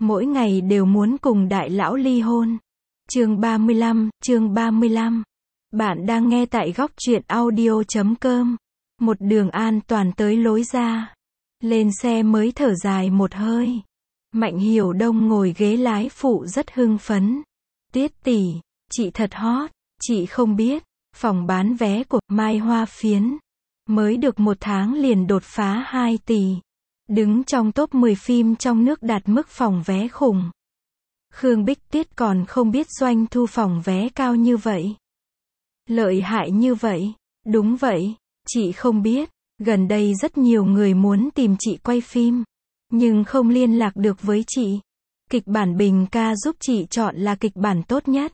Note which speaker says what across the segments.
Speaker 1: mỗi ngày đều muốn cùng đại lão ly hôn. Chương 35. Bạn đang nghe tại góc truyện audio.com. Một đường an toàn tới lối ra. Lên xe mới thở dài một hơi. Mạnh Hiểu Đông ngồi ghế lái phụ rất hưng phấn. Tiết tỷ, chị thật hot, chị không biết, phòng bán vé của Mai Hoa Phiến mới được 1 tháng liền đột phá 2 tỷ. Đứng trong top 10 phim trong nước đạt mức phòng vé khủng. Khương Bích Tuyết còn không biết doanh thu phòng vé cao như vậy. Lợi hại như vậy. Đúng vậy, chị không biết. Gần đây rất nhiều người muốn tìm chị quay phim, nhưng không liên lạc được với chị. Kịch bản Bình ca giúp chị chọn là kịch bản tốt nhất.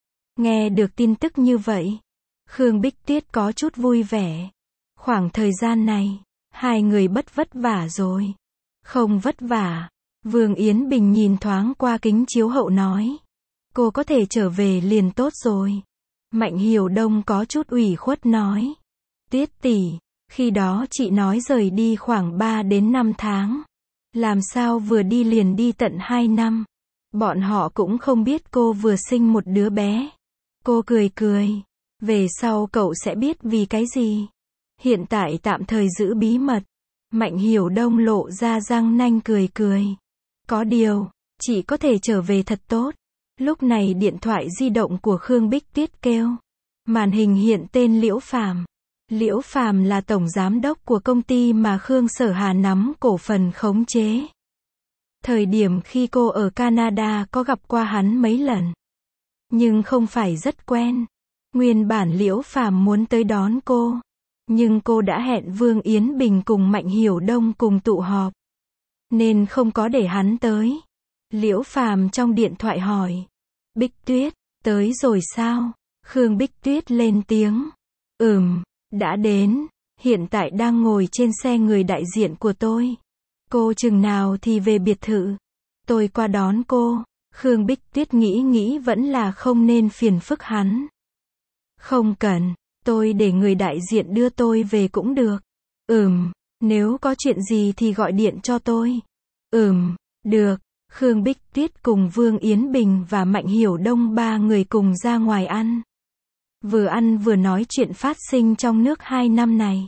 Speaker 1: Nghe được tin tức như vậy, Khương Bích Tuyết có chút vui vẻ. Khoảng thời gian này, hai người bất vất vả rồi. Không vất vả. Vương Yến Bình nhìn thoáng qua kính chiếu hậu nói. Cô có thể trở về liền tốt rồi. Mạnh Hiểu Đông có chút ủy khuất nói. Tuyết tỷ, khi đó chị nói rời đi khoảng 3 đến 5 tháng. Làm sao vừa đi liền đi tận 2 năm. Bọn họ cũng không biết cô vừa sinh một đứa bé. Cô cười cười. Về sau cậu sẽ biết vì cái gì. Hiện tại tạm thời giữ bí mật. Mạnh Hiểu Đông lộ ra răng nanh cười cười. Có điều, chị có thể trở về thật tốt. Lúc này điện thoại di động của Khương Bích Tuyết kêu. Màn hình hiện tên Liễu Phàm. Liễu Phàm là tổng giám đốc của công ty mà Khương Sở Hà nắm cổ phần khống chế. Thời điểm khi cô ở Canada có gặp qua hắn mấy lần, nhưng không phải rất quen. Nguyên bản Liễu Phàm muốn tới đón cô, nhưng cô đã hẹn Vương Yến Bình cùng Mạnh Hiểu Đông cùng tụ họp, nên không có để hắn tới. Liễu Phàm trong điện thoại hỏi. Bích Tuyết, tới rồi sao? Khương Bích Tuyết lên tiếng. Đã đến. Hiện tại đang ngồi trên xe người đại diện của tôi. Cô chừng nào thì về biệt thự. Tôi qua đón cô. Khương Bích Tuyết nghĩ vẫn là không nên phiền phức hắn. Không cần, tôi để người đại diện đưa tôi về cũng được. Nếu có chuyện gì thì gọi điện cho tôi. Được. Khương Bích Tuyết cùng Vương Yến Bình và Mạnh Hiểu Đông 3 người cùng ra ngoài ăn. Vừa ăn vừa nói chuyện phát sinh trong nước 2 năm này.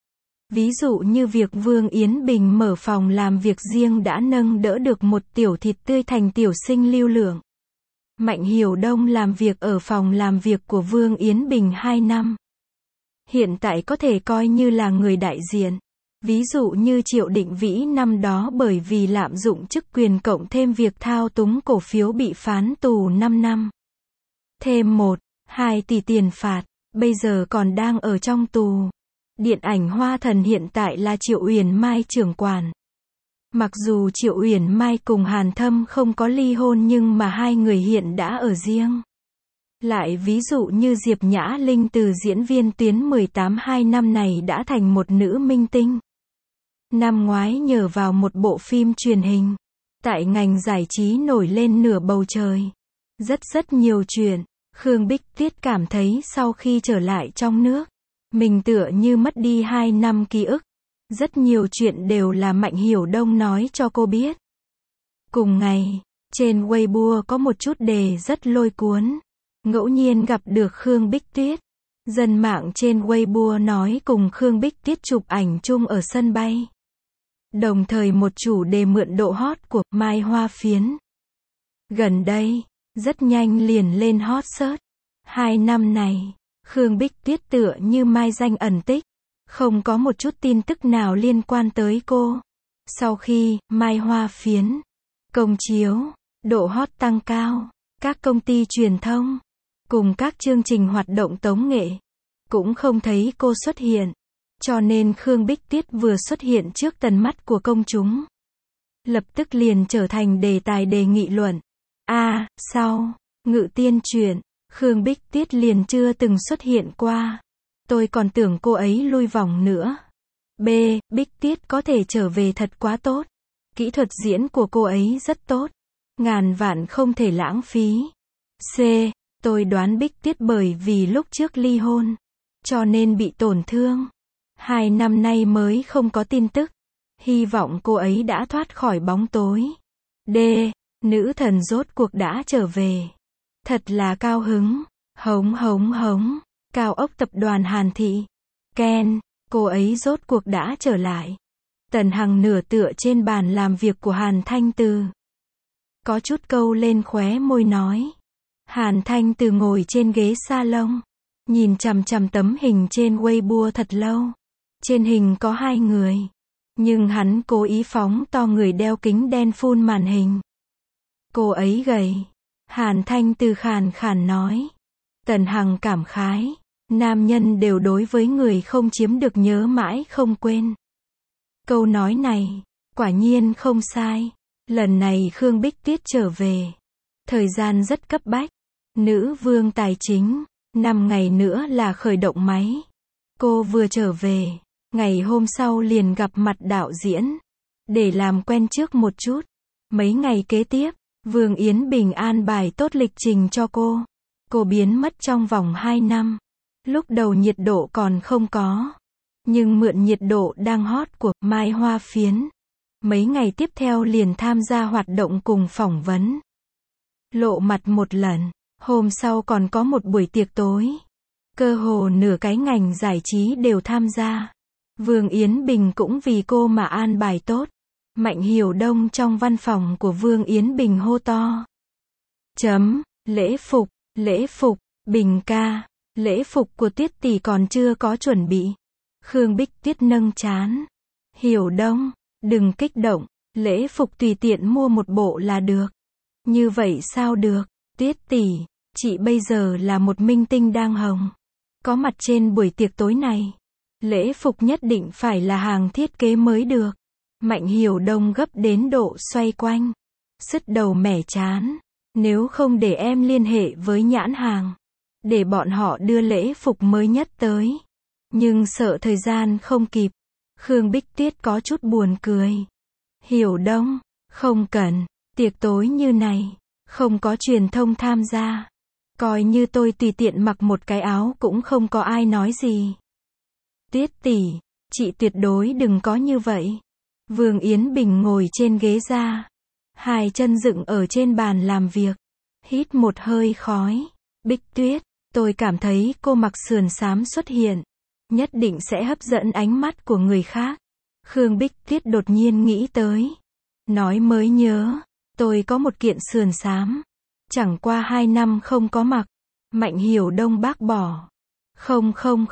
Speaker 1: Ví dụ như việc Vương Yến Bình mở phòng làm việc riêng đã nâng đỡ được một tiểu thịt tươi thành tiểu sinh lưu lượng. Mạnh Hiểu Đông làm việc ở phòng làm việc của Vương Yến Bình 2 năm. Hiện tại có thể coi như là người đại diện. Ví dụ như Triệu Định Vĩ năm đó bởi vì lạm dụng chức quyền cộng thêm việc thao túng cổ phiếu bị phán tù 5 năm. Thêm 1-2 tỷ tiền phạt, bây giờ còn đang ở trong tù. Điện ảnh Hoa Thần hiện tại là Triệu Uyển Mai trưởng quản. Mặc dù Triệu Uyển Mai cùng Hàn Thâm không có ly hôn nhưng mà hai người hiện đã ở riêng. Lại ví dụ như Diệp Nhã Linh từ diễn viên tuyến 18 2 năm này đã thành một nữ minh tinh. Năm ngoái nhờ vào một bộ phim truyền hình, tại ngành giải trí nổi lên nửa bầu trời. Rất nhiều chuyện. Khương Bích Tuyết cảm thấy sau khi trở lại trong nước, mình tựa như mất đi 2 năm ký ức. Rất nhiều chuyện đều là Mạnh Hiểu Đông nói cho cô biết. Cùng ngày, trên Weibo có một chút đề rất lôi cuốn. Ngẫu nhiên gặp được Khương Bích Tuyết. Dân mạng trên Weibo nói cùng Khương Bích Tuyết chụp ảnh chung ở sân bay. Đồng thời một chủ đề mượn độ hot của Mai Hoa Phiến. Gần đây, rất nhanh liền lên hot search. 2 năm này, Khương Bích Tuyết tựa như mai danh ẩn tích. Không có một chút tin tức nào liên quan tới cô. Sau khi Mai Hoa Phiến công chiếu, độ hot tăng cao, các công ty truyền thông cùng các chương trình hoạt động tống nghệ cũng không thấy cô xuất hiện. Cho nên Khương Bích Tuyết vừa xuất hiện trước tầm mắt của công chúng, lập tức liền trở thành đề tài đề nghị luận. Sau Ngự Tiên Truyện, Khương Bích Tuyết liền chưa từng xuất hiện qua. Tôi còn tưởng cô ấy lui vòng nữa. Bích Tuyết có thể trở về thật quá tốt. Kỹ thuật diễn của cô ấy rất tốt. Ngàn vạn không thể lãng phí. Tôi đoán Bích Tuyết bởi vì lúc trước ly hôn, cho nên bị tổn thương. 2 năm nay mới không có tin tức. Hy vọng cô ấy đã thoát khỏi bóng tối. Nữ thần rốt cuộc đã trở về. Thật là cao hứng. Hống hống hống. Cao ốc tập đoàn Hàn Thị. Ken, cô ấy rốt cuộc đã trở lại. Tần Hằng nửa tựa trên bàn làm việc của Hàn Thanh Từ. Có chút câu lên khóe môi nói. Hàn Thanh Từ ngồi trên ghế salon. Nhìn chằm chằm tấm hình trên Weibo thật lâu. Trên hình có hai người. Nhưng hắn cố ý phóng to người đeo kính đen phun màn hình. Cô ấy gầy. Hàn Thanh Từ khàn khàn nói. Tần Hằng cảm khái. Nam nhân đều đối với người không chiếm được nhớ mãi không quên. Câu nói này, quả nhiên không sai. Lần này Khương Bích Tuyết trở về. Thời gian rất cấp bách. Nữ vương tài chính. 5 ngày nữa là khởi động máy. Cô vừa trở về. Ngày hôm sau liền gặp mặt đạo diễn. Để làm quen trước một chút. Mấy ngày kế tiếp, Vương Yến Bình an bài tốt lịch trình cho cô. Cô biến mất trong vòng 2 năm. Lúc đầu nhiệt độ còn không có. Nhưng mượn nhiệt độ đang hot của Mai Hoa Phiến. Mấy ngày tiếp theo liền tham gia hoạt động cùng phỏng vấn. Lộ mặt một lần. Hôm sau còn có một buổi tiệc tối. Cơ hồ nửa cái ngành giải trí đều tham gia. Vương Yến Bình cũng vì cô mà an bài tốt. Mạnh Hiểu Đông trong văn phòng của Vương Yến Bình hô to. Lễ phục, Bình ca. Lễ phục của Tuyết tỷ còn chưa có chuẩn bị. Khương Bích Tuyết nâng trán. Hiểu Đông, đừng kích động. Lễ phục tùy tiện mua một bộ là được. Như vậy sao được? Tuyết tỷ, chị bây giờ là một minh tinh đang hồng. Có mặt trên buổi tiệc tối này. Lễ phục nhất định phải là hàng thiết kế mới được. Mạnh Hiểu Đông gấp đến độ xoay quanh. Sứt đầu mẻ chán. Nếu không để em liên hệ với nhãn hàng. Để bọn họ đưa lễ phục mới nhất tới. Nhưng sợ thời gian không kịp. Khương Bích Tuyết có chút buồn cười. Hiểu Đông, không cần. Tiệc tối như này. Không có truyền thông tham gia. Coi như tôi tùy tiện mặc một cái áo cũng không có ai nói gì. Tuyết tỷ, chị tuyệt đối đừng có như vậy. Vương Yến Bình ngồi trên ghế ra. Hai chân dựng ở trên bàn làm việc. Hít một hơi khói. Bích Tuyết, tôi cảm thấy cô mặc sườn xám xuất hiện. Nhất định sẽ hấp dẫn ánh mắt của người khác. Khương Bích Tuyết đột nhiên nghĩ tới. Nói mới nhớ. Tôi có một kiện sườn xám. Chẳng qua 2 năm không có mặc. Mạnh Hiểu Đông bác bỏ. Không.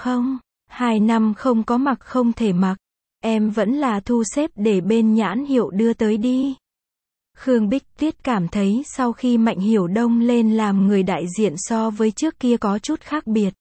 Speaker 1: 2 năm không có mặc không thể mặc. Em vẫn là thu xếp để bên nhãn hiệu đưa tới đi. Khương Bích Tuyết cảm thấy sau khi Mạnh Hiểu Đông lên làm người đại diện so với trước kia có chút khác biệt.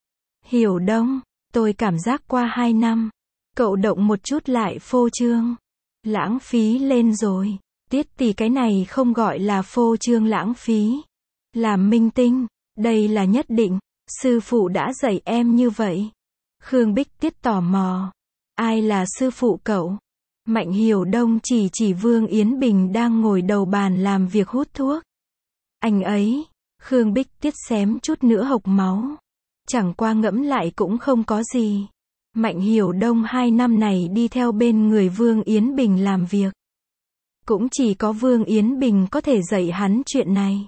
Speaker 1: Hiểu Đông, tôi cảm giác qua 2 năm. Cậu động một chút lại phô trương. Lãng phí lên rồi. Tuyết tỷ cái này không gọi là phô trương lãng phí. Làm minh tinh, đây là nhất định. Sư phụ đã dạy em như vậy. Khương Bích Tuyết tò mò. Ai là sư phụ cậu? Mạnh Hiểu Đông chỉ Vương Yến Bình đang ngồi đầu bàn làm việc hút thuốc. Anh ấy. Khương Bích Tuyết xém chút nữa hộc máu. Chẳng qua ngẫm lại cũng không có gì. Mạnh Hiểu Đông 2 năm này đi theo bên người Vương Yến Bình làm việc. Cũng chỉ có Vương Yến Bình có thể dạy hắn chuyện này.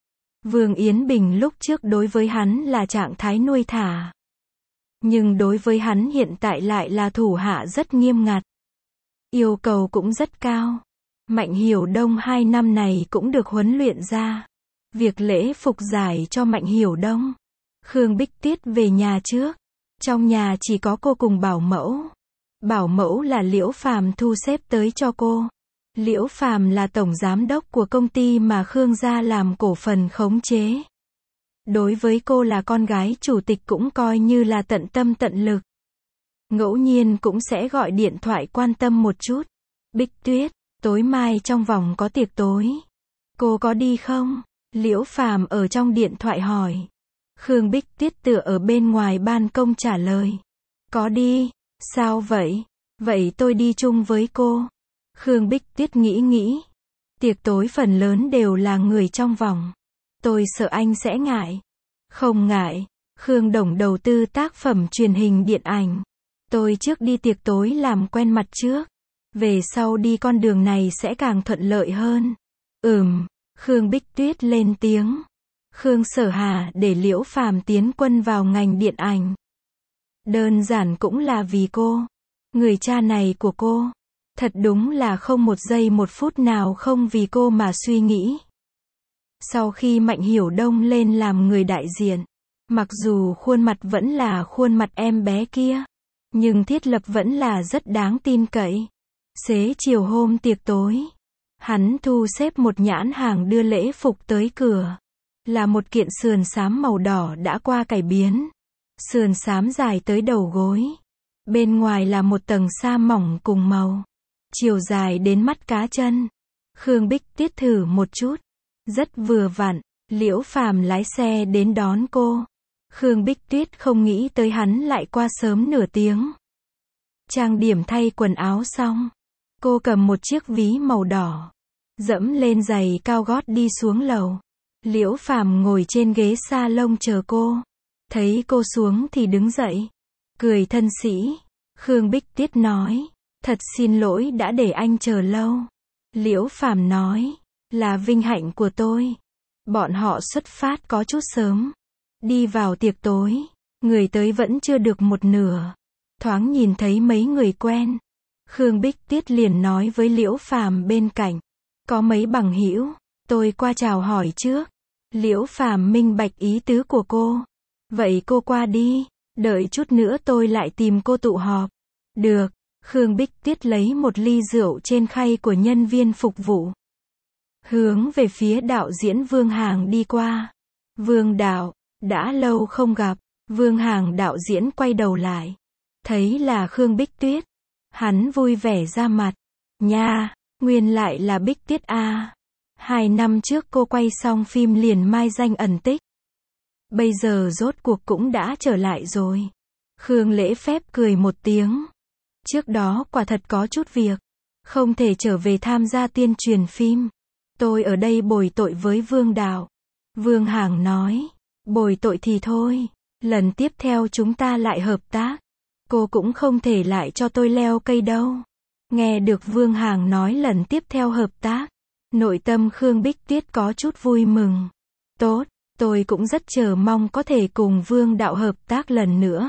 Speaker 1: Vương Yến Bình lúc trước đối với hắn là trạng thái nuôi thả. Nhưng đối với hắn hiện tại lại là thủ hạ rất nghiêm ngặt. Yêu cầu cũng rất cao. Mạnh Hiểu Đông 2 năm này cũng được huấn luyện ra. Việc lễ phục giải cho Mạnh Hiểu Đông. Khương Bích Tuyết về nhà trước. Trong nhà chỉ có cô cùng bảo mẫu. Bảo mẫu là Liễu Phàm thu xếp tới cho cô. Liễu Phàm là tổng giám đốc của công ty mà Khương gia làm cổ phần khống chế. Đối với cô là con gái chủ tịch cũng coi như là tận tâm tận lực. Ngẫu nhiên cũng sẽ gọi điện thoại quan tâm một chút. Bích Tuyết, tối mai trong vòng có tiệc tối. Cô có đi không? Liễu Phàm ở trong điện thoại hỏi. Khương Bích Tuyết tựa ở bên ngoài ban công trả lời. Có đi. Sao vậy? Vậy tôi đi chung với cô. Khương Bích Tuyết nghĩ. Tiệc tối phần lớn đều là người trong vòng. Tôi sợ anh sẽ ngại. Không ngại. Khương Đồng đầu tư tác phẩm truyền hình điện ảnh. Tôi trước đi tiệc tối làm quen mặt trước. Về sau đi con đường này sẽ càng thuận lợi hơn. Khương Bích Tuyết lên tiếng. Khương Sở Hà để Liễu Phàm tiến quân vào ngành điện ảnh. Đơn giản cũng là vì cô. Người cha này của cô. Thật đúng là không một giây một phút nào không vì cô mà suy nghĩ. Sau khi Mạnh Hiểu Đông lên làm người đại diện, mặc dù khuôn mặt vẫn là khuôn mặt em bé kia, nhưng thiết lập vẫn là rất đáng tin cậy. Xế chiều hôm tiệc tối, hắn thu xếp một nhãn hàng đưa lễ phục tới cửa. Là một kiện sườn xám màu đỏ đã qua cải biến. Sườn xám dài tới đầu gối. Bên ngoài là một tầng sa mỏng cùng màu. Chiều dài đến mắt cá chân. Khương Bích Tuyết thử một chút. Rất vừa vặn. Liễu Phàm lái xe đến đón cô. Khương Bích Tuyết không nghĩ tới hắn lại qua sớm nửa tiếng. Trang điểm thay quần áo xong, cô cầm một chiếc ví màu đỏ, dẫm lên giày cao gót đi xuống lầu. Liễu Phàm ngồi trên ghế salon chờ cô. Thấy cô xuống thì đứng dậy, cười thân sĩ. Khương Bích Tuyết nói, thật xin lỗi đã để anh chờ lâu. Liễu Phàm nói, là vinh hạnh của tôi. Bọn họ xuất phát có chút sớm. Đi vào tiệc tối, người tới vẫn chưa được một nửa. Thoáng nhìn thấy mấy người quen. Khương Bích Tuyết liền nói với Liễu Phàm bên cạnh, có mấy bằng hữu, tôi qua chào hỏi trước. Liễu Phàm minh bạch ý tứ của cô. Vậy cô qua đi, đợi chút nữa tôi lại tìm cô tụ họp. Được. Khương Bích Tuyết lấy một ly rượu trên khay của nhân viên phục vụ. Hướng về phía đạo diễn Vương Hàng đi qua. Vương đạo, đã lâu không gặp. Vương Hàng đạo diễn quay đầu lại. Thấy là Khương Bích Tuyết. Hắn vui vẻ ra mặt. Nha, nguyên lại là Bích Tuyết a. 2 năm trước cô quay xong phim liền mai danh ẩn tích. Bây giờ rốt cuộc cũng đã trở lại rồi. Khương lễ phép cười một tiếng. Trước đó quả thật có chút việc. Không thể trở về tham gia tuyên truyền phim. Tôi ở đây bồi tội với Vương đạo. Vương Hàng nói. Bồi tội thì thôi. Lần tiếp theo chúng ta lại hợp tác. Cô cũng không thể lại cho tôi leo cây đâu. Nghe được Vương Hàng nói lần tiếp theo hợp tác. Nội tâm Khương Bích Tuyết có chút vui mừng. Tốt, tôi cũng rất chờ mong có thể cùng Vương đạo hợp tác lần nữa.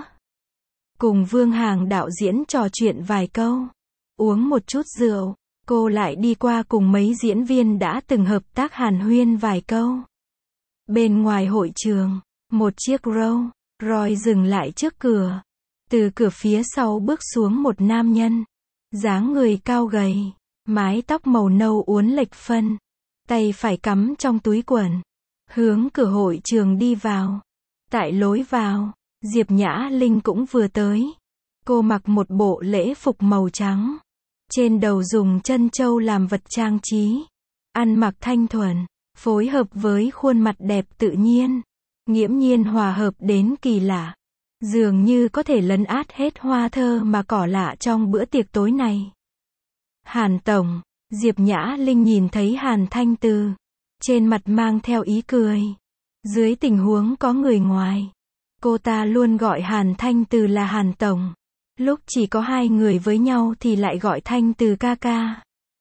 Speaker 1: Cùng Vương Hàng đạo diễn trò chuyện vài câu. Uống một chút rượu, cô lại đi qua cùng mấy diễn viên đã từng hợp tác hàn huyên vài câu. Bên ngoài hội trường, một chiếc Rolls Royce dừng lại trước cửa. Từ cửa phía sau bước xuống một nam nhân. Dáng người cao gầy. Mái tóc màu nâu uốn lệch phân. Tay phải cắm trong túi quần. Hướng cửa hội trường đi vào. Tại lối vào, Diệp Nhã Linh cũng vừa tới. Cô mặc một bộ lễ phục màu trắng. Trên đầu dùng trân châu làm vật trang trí. Ăn mặc thanh thuần, phối hợp với khuôn mặt đẹp tự nhiên. Nghiễm nhiên hòa hợp đến kỳ lạ. Dường như có thể lấn át hết hoa thơ mà cỏ lạ trong bữa tiệc tối này. Hàn Tổng, Diệp Nhã Linh nhìn thấy Hàn Thanh Từ. Trên mặt mang theo ý cười. Dưới tình huống có người ngoài, cô ta luôn gọi Hàn Thanh Từ là Hàn Tổng. Lúc chỉ có 2 người với nhau thì lại gọi Thanh Từ ca ca.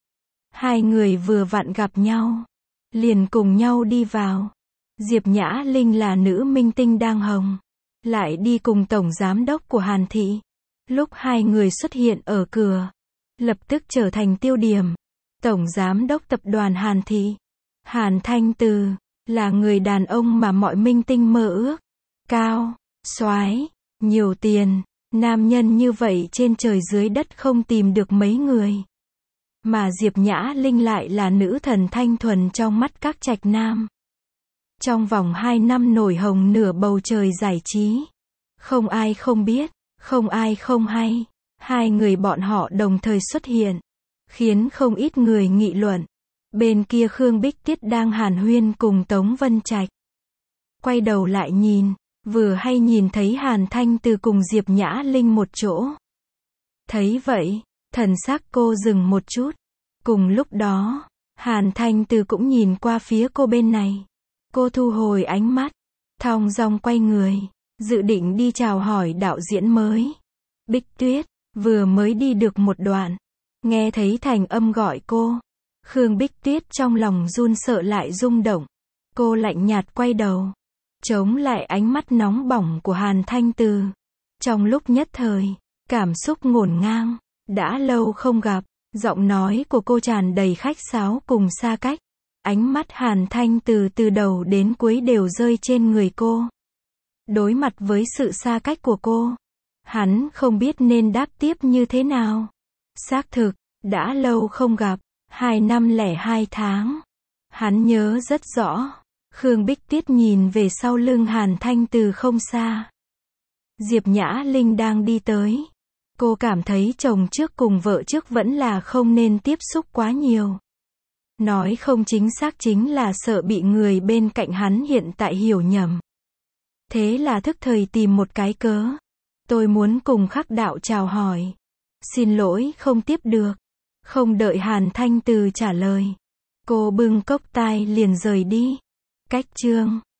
Speaker 1: 2 người vừa vặn gặp nhau, liền cùng nhau đi vào. Diệp Nhã Linh là nữ minh tinh đang hồng. Lại đi cùng tổng giám đốc của Hàn Thị. Lúc 2 người xuất hiện ở cửa, lập tức trở thành tiêu điểm. Tổng giám đốc tập đoàn Hàn Thị, Hàn Thanh Từ, là người đàn ông mà mọi minh tinh mơ ước. Cao, soái, nhiều tiền, nam nhân như vậy trên trời dưới đất không tìm được mấy người. Mà Diệp Nhã Linh lại là nữ thần thanh thuần trong mắt các trạch nam. Trong vòng 2 năm nổi hồng nửa bầu trời giải trí. Không ai không biết, không ai không hay. 2 người bọn họ đồng thời xuất hiện, khiến không ít người nghị luận. Bên kia Khương Bích Tuyết đang hàn huyên cùng Tống Vân Trạch. Quay đầu lại nhìn, vừa hay nhìn thấy Hàn Thanh Từ cùng Diệp Nhã Linh một chỗ. Thấy vậy, thần sắc cô dừng một chút. Cùng lúc đó, Hàn Thanh Từ cũng nhìn qua phía cô bên này. Cô thu hồi ánh mắt, thong dong quay người, dự định đi chào hỏi đạo diễn mới. Bích Tuyết, vừa mới đi được một đoạn, nghe thấy Thành Âm gọi cô. Khương Bích Tuyết trong lòng run sợ lại rung động. Cô lạnh nhạt quay đầu, chống lại ánh mắt nóng bỏng của Hàn Thanh Từ. Trong lúc nhất thời, cảm xúc ngổn ngang. Đã lâu không gặp, giọng nói của cô tràn đầy khách sáo cùng xa cách. Ánh mắt Hàn Thanh Từ từ đầu đến cuối đều rơi trên người cô. Đối mặt với sự xa cách của cô, hắn không biết nên đáp tiếp như thế nào. Xác thực, đã lâu không gặp, 2 năm lẻ 2 tháng. Hắn nhớ rất rõ. Khương Bích Tuyết nhìn về sau lưng Hàn Thanh Từ không xa. Diệp Nhã Linh đang đi tới. Cô cảm thấy chồng trước cùng vợ trước vẫn là không nên tiếp xúc quá nhiều. Nói không chính xác chính là sợ bị người bên cạnh hắn hiện tại hiểu nhầm. Thế là thức thời tìm một cái cớ. Tôi muốn cùng Khắc đạo chào hỏi. Xin lỗi không tiếp được. Không đợi Hàn Thanh Từ trả lời, cô bưng cốc tai liền rời đi. Cách chương